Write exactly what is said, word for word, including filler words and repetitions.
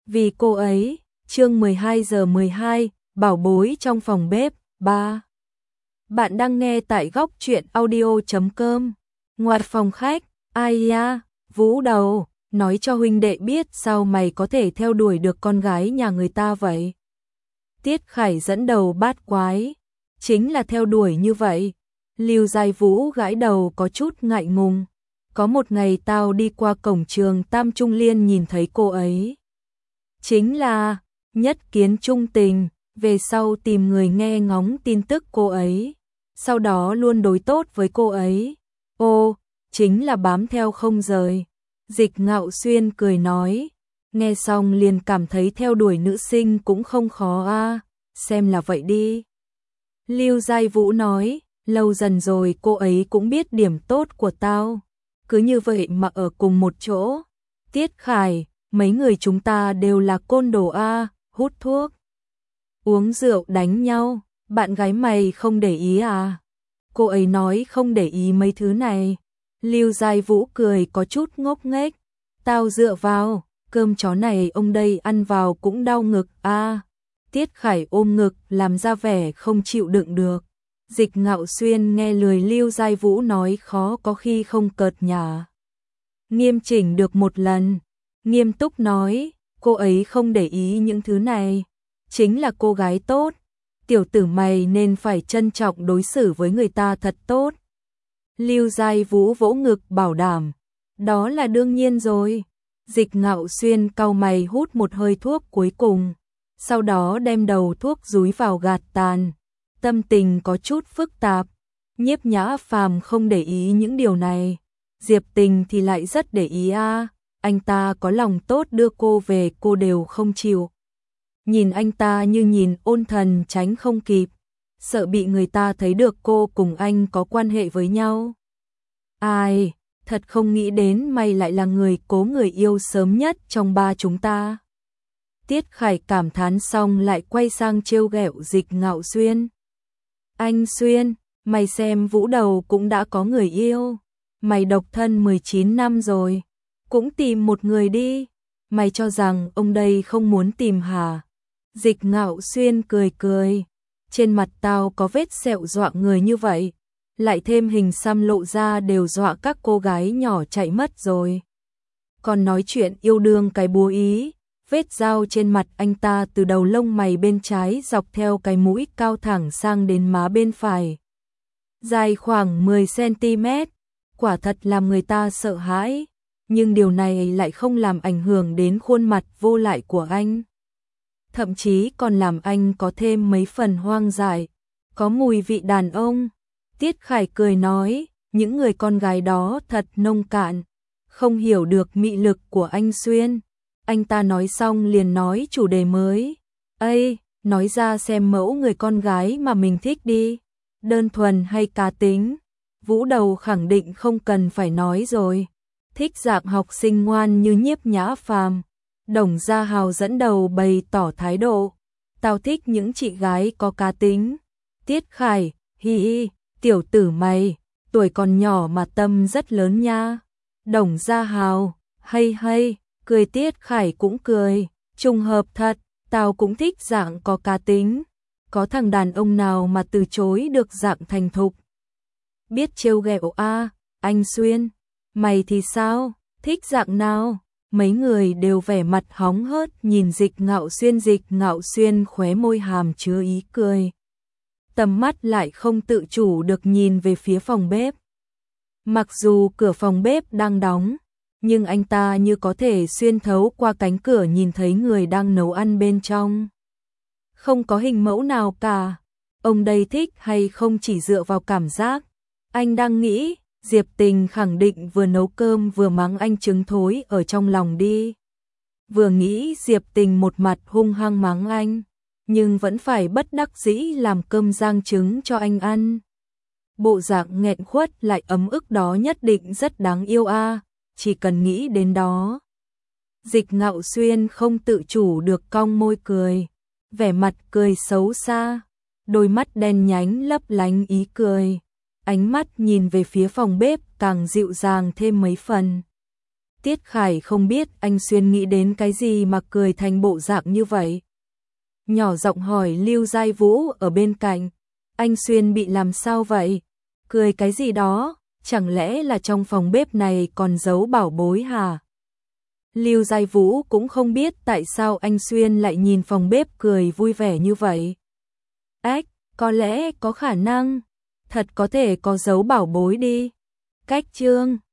Vì cô ấy, chương mười hai giờ mười hai, bảo bối trong phòng bếp, ba. Bạn đang nghe tại góc truyện audio chấm com. Ngoặt phòng khách, ai ya, Vũ đầu, nói cho huynh đệ biết sao mày có thể theo đuổi được con gái nhà người ta vậy. Tiết Khải dẫn đầu bát quái, chính là theo đuổi như vậy. Lưu Giai Vũ gãi đầu có chút ngại ngùng. Có một ngày tao đi qua cổng trường Tam Trung Liên nhìn thấy cô ấy. Chính là nhất kiến trung tình, về sau tìm người nghe ngóng tin tức cô ấy. Sau đó luôn đối tốt với cô ấy. Ô, chính là bám theo không rời. Dịch Ngạo Xuyên cười nói. Nghe xong liền cảm thấy theo đuổi nữ sinh cũng không khó a, xem là vậy đi. Lưu Giai Vũ nói, lâu dần rồi cô ấy cũng biết điểm tốt của tao. Cứ như vậy mà ở cùng một chỗ. Tiết Khải, mấy người chúng ta đều là côn đồ a, hút thuốc, uống rượu đánh nhau, bạn gái mày không để ý à? Cô ấy nói không để ý mấy thứ này. Lưu Giai Vũ cười có chút ngốc nghếch. Tao dựa vào, cơm chó này ông đây ăn vào cũng đau ngực a. Tiết Khải ôm ngực làm ra vẻ không chịu đựng được. Dịch Ngạo Xuyên nghe lời Lưu Giai Vũ nói khó có khi không cợt nhả. Nghiêm chỉnh được một lần, nghiêm túc nói, cô ấy không để ý những thứ này, chính là cô gái tốt, tiểu tử mày nên phải trân trọng đối xử với người ta thật tốt. Lưu Giai Vũ vỗ ngực bảo đảm, đó là đương nhiên rồi. Dịch Ngạo Xuyên cau mày hút một hơi thuốc cuối cùng, sau đó đem đầu thuốc dúi vào gạt tàn. Tâm tình có chút phức tạp, Nhiếp Nhã Phàm không để ý những điều này, Diệp Tình thì lại rất để ý a, anh ta có lòng tốt đưa cô về cô đều không chịu. Nhìn anh ta như nhìn ôn thần tránh không kịp, sợ bị người ta thấy được cô cùng anh có quan hệ với nhau. Ai, thật không nghĩ đến mày lại là người cố người yêu sớm nhất trong ba chúng ta. Tiết Khải cảm thán xong lại quay sang trêu ghẹo Dịch Ngạo Xuyên. Anh Xuyên, mày xem Vũ đầu cũng đã có người yêu. Mày độc thân mười chín năm rồi, cũng tìm một người đi. Mày cho rằng ông đây không muốn tìm hả? Dịch Ngạo Xuyên cười cười. Trên mặt tao có vết sẹo dọa người như vậy, lại thêm hình xăm lộ ra đều dọa các cô gái nhỏ chạy mất rồi. Còn nói chuyện yêu đương cái búa ý, vết dao trên mặt anh ta từ đầu lông mày bên trái dọc theo cái mũi cao thẳng sang đến má bên phải. Dài khoảng mười xăng ti mét, quả thật làm người ta sợ hãi, nhưng điều này lại không làm ảnh hưởng đến khuôn mặt vô lại của anh. Thậm chí còn làm anh có thêm mấy phần hoang dại, có mùi vị đàn ông. Tiết Khải cười nói, những người con gái đó thật nông cạn, không hiểu được mị lực của anh Xuyên. Anh ta nói xong liền nói chủ đề mới. Ây, nói ra xem mẫu người con gái mà mình thích đi, đơn thuần hay cá tính. Vũ đầu khẳng định không cần phải nói rồi, thích dạng học sinh ngoan như Nhiếp Nhã Phàm. Đồng Gia Hào dẫn đầu bày tỏ thái độ, tao thích những chị gái có cá tính. Tiết Khải, hi hi, tiểu tử mày, tuổi còn nhỏ mà tâm rất lớn nha. Đồng Gia Hào, hay hay, cười. Tiết Khải cũng cười, trùng hợp thật, tao cũng thích dạng có cá tính. Có thằng đàn ông nào mà từ chối được dạng thành thục. Biết trêu ghẹo a, anh Xuyên, mày thì sao, thích dạng nào? Mấy người đều vẻ mặt hóng hớt nhìn Dịch Ngạo Xuyên. Dịch Ngạo Xuyên khóe môi hàm chứa ý cười, tầm mắt lại không tự chủ được nhìn về phía phòng bếp. Mặc dù cửa phòng bếp đang đóng, nhưng anh ta như có thể xuyên thấu qua cánh cửa nhìn thấy người đang nấu ăn bên trong. Không có hình mẫu nào cả, ông đây thích hay không chỉ dựa vào cảm giác. Anh đang nghĩ, Diệp Tình khẳng định vừa nấu cơm vừa mắng anh trứng thối ở trong lòng đi. Vừa nghĩ Diệp Tình một mặt hung hăng mắng anh, nhưng vẫn phải bất đắc dĩ làm cơm rang trứng cho anh ăn. Bộ dạng nghẹn khuất lại ấm ức đó nhất định rất đáng yêu a, chỉ cần nghĩ đến đó. Dịch Ngạo Xuyên không tự chủ được cong môi cười, vẻ mặt cười xấu xa, đôi mắt đen nhánh lấp lánh ý cười. Ánh mắt nhìn về phía phòng bếp càng dịu dàng thêm mấy phần. Tiết Khải không biết anh Xuyên nghĩ đến cái gì mà cười thành bộ dạng như vậy. Nhỏ giọng hỏi Lưu Giai Vũ ở bên cạnh, anh Xuyên bị làm sao vậy? Cười cái gì đó, chẳng lẽ là trong phòng bếp này còn giấu bảo bối hả? Lưu Giai Vũ cũng không biết tại sao anh Xuyên lại nhìn phòng bếp cười vui vẻ như vậy. Ách, có lẽ có khả năng, thật có thể có giấu bảo bối đi. Cách chương